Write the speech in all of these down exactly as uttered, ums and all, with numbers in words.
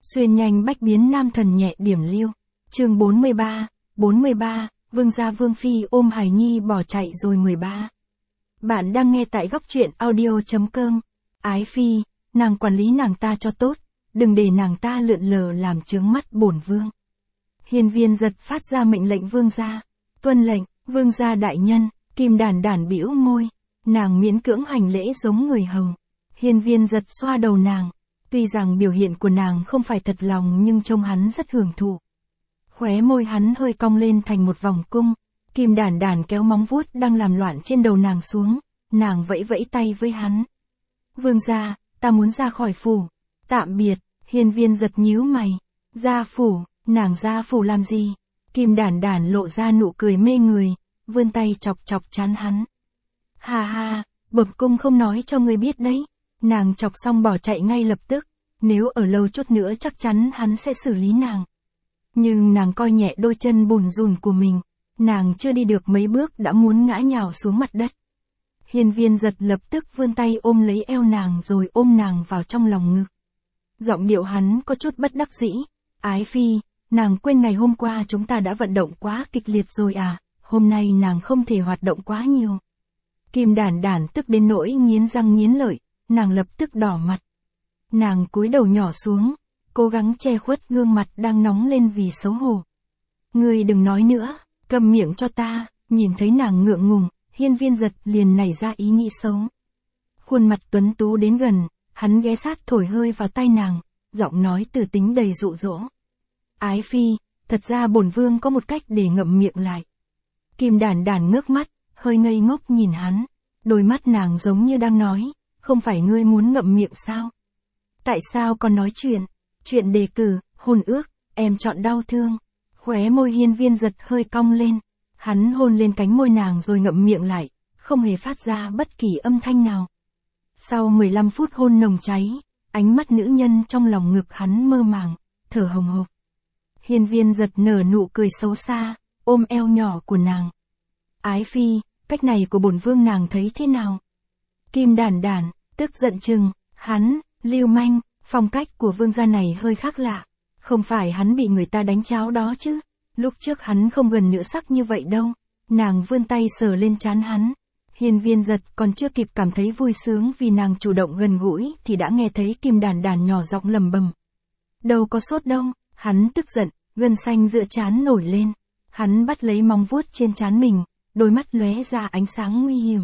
Xuyên nhanh bách biến nam thần nhẹ điểm liêu. Chương bốn mươi ba, bốn mươi ba, Vương gia Vương phi ôm hài nhi bỏ chạy rồi mười ba. Bạn đang nghe tại góc truyện audio chấm com. Ái phi, nàng quản lý nàng ta cho tốt, đừng để nàng ta lượn lờ làm chướng mắt bổn vương. Hiên Viên Giật phát ra mệnh lệnh vương gia. Tuân lệnh, vương gia đại nhân. Kim Đản Đản bĩu môi, nàng miễn cưỡng hành lễ giống người hầu. Hiên Viên Giật xoa đầu nàng, tuy rằng biểu hiện của nàng không phải thật lòng nhưng trông hắn rất hưởng thụ. Khóe môi hắn hơi cong lên thành một vòng cung. Kim Đản Đản kéo móng vuốt đang làm loạn trên đầu nàng xuống, nàng vẫy vẫy tay với hắn. Vương gia, ta muốn ra khỏi phủ. Tạm biệt. Hiên Viên Giật nhíu mày. Ra phủ, nàng ra phủ làm gì? Kim Đản Đản lộ ra nụ cười mê người, vươn tay chọc chọc trán hắn. Ha ha, bẩm cung không nói cho ngươi biết đấy. Nàng chọc xong bỏ chạy ngay lập tức, nếu ở lâu chút nữa chắc chắn hắn sẽ xử lý nàng. Nhưng nàng coi nhẹ đôi chân bùn rùn của mình, nàng chưa đi được mấy bước đã muốn ngã nhào xuống mặt đất. Hiên Viên Giật lập tức vươn tay ôm lấy eo nàng rồi ôm nàng vào trong lòng ngực. Giọng điệu hắn có chút bất đắc dĩ. Ái phi, nàng quên ngày hôm qua chúng ta đã vận động quá kịch liệt rồi à, hôm nay nàng không thể hoạt động quá nhiều. Kim Đản Đản tức đến nỗi nghiến răng nghiến lợi, nàng lập tức đỏ mặt. Nàng cúi đầu nhỏ xuống, cố gắng che khuất gương mặt đang nóng lên vì xấu hổ. Ngươi đừng nói nữa, cầm miệng cho ta. Nhìn thấy nàng ngượng ngùng, Hiên Viên Giật liền nảy ra ý nghĩ xấu. Khuôn mặt tuấn tú đến gần, hắn ghé sát thổi hơi vào tai nàng, giọng nói từ tính đầy dụ dỗ. Ái phi, thật ra bổn vương có một cách để ngậm miệng lại. Kim Đản Đản ngước mắt, hơi ngây ngốc nhìn hắn, đôi mắt nàng giống như đang nói, không phải ngươi muốn ngậm miệng sao? Tại sao còn nói chuyện? Chuyện đề cử, hôn ước, em chọn đau thương. Khóe môi Hiên Viên Giật hơi cong lên, hắn hôn lên cánh môi nàng rồi ngậm miệng lại, không hề phát ra bất kỳ âm thanh nào. Sau mười lăm phút hôn nồng cháy, ánh mắt nữ nhân trong lòng ngực hắn mơ màng, thở hồng hộc. Hiên Viên Giật nở nụ cười xấu xa, ôm eo nhỏ của nàng. Ái phi, cách này của bổn vương nàng thấy thế nào? Kim Đản Đản tức giận chừng, hắn, lưu manh, phong cách của vương gia này hơi khác lạ. Không phải hắn bị người ta đánh cháo đó chứ? Lúc trước hắn không gần nữ sắc như vậy đâu. Nàng vươn tay sờ lên trán hắn. Hiên Viên Giật còn chưa kịp cảm thấy vui sướng vì nàng chủ động gần gũi thì đã nghe thấy Kim Đản Đản nhỏ giọng lầm bầm. Đâu có sốt đâu. Hắn tức giận, gân xanh giữa trán nổi lên. Hắn bắt lấy móng vuốt trên trán mình, đôi mắt lóe ra ánh sáng nguy hiểm.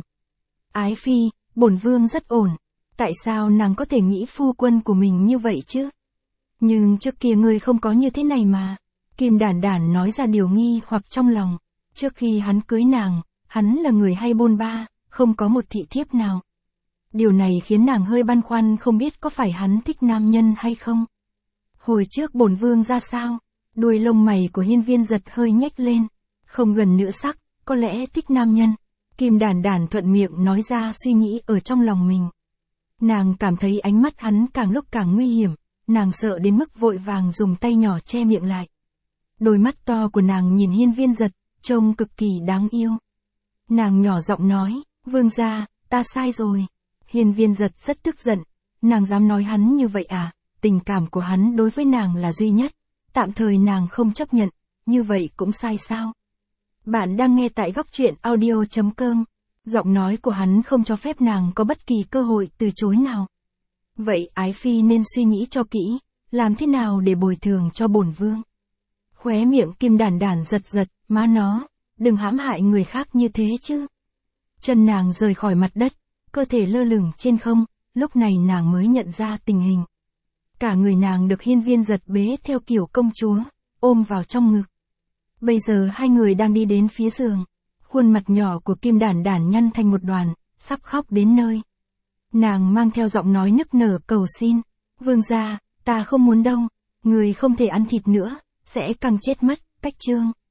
Ái phi, bổn vương rất ổn. Tại sao nàng có thể nghĩ phu quân của mình như vậy chứ? Nhưng trước kia ngươi không có như thế này mà. Kim Đản Đản nói ra điều nghi hoặc trong lòng. Trước khi hắn cưới nàng, hắn là người hay bôn ba, không có một thị thiếp nào. Điều này khiến nàng hơi băn khoăn không biết có phải hắn thích nam nhân hay không. Hồi trước bổn vương ra sao? Đuôi lông mày của Hiên Viên Giật hơi nhếch lên. Không gần nữ sắc, có lẽ thích nam nhân. Kim Đản Đản thuận miệng nói ra suy nghĩ ở trong lòng mình. Nàng cảm thấy ánh mắt hắn càng lúc càng nguy hiểm, nàng sợ đến mức vội vàng dùng tay nhỏ che miệng lại. Đôi mắt to của nàng nhìn Hiên Viên Giật, trông cực kỳ đáng yêu. Nàng nhỏ giọng nói, vương gia, ta sai rồi. Hiên Viên Giật rất tức giận, nàng dám nói hắn như vậy à? Tình cảm của hắn đối với nàng là duy nhất, tạm thời nàng không chấp nhận, như vậy cũng sai sao? Bạn đang nghe tại góc truyện audio chấm com. Giọng nói của hắn không cho phép nàng có bất kỳ cơ hội từ chối nào. Vậy ái phi nên suy nghĩ cho kỹ, làm thế nào để bồi thường cho bổn vương? Khóe miệng Kim Đản Đản giật giật, má nó, đừng hãm hại người khác như thế chứ. Chân nàng rời khỏi mặt đất, cơ thể lơ lửng trên không, lúc này nàng mới nhận ra tình hình. Cả người nàng được Hiên Viên Giật bế theo kiểu công chúa, ôm vào trong ngực. Bây giờ hai người đang đi đến phía giường. Khuôn mặt nhỏ của Kim Đản Đản nhăn thành một đoàn, sắp khóc đến nơi. Nàng mang theo giọng nói nức nở cầu xin. Vương gia, ta không muốn đâu. Người không thể ăn thịt nữa, sẽ càng chết mất. Cách chương.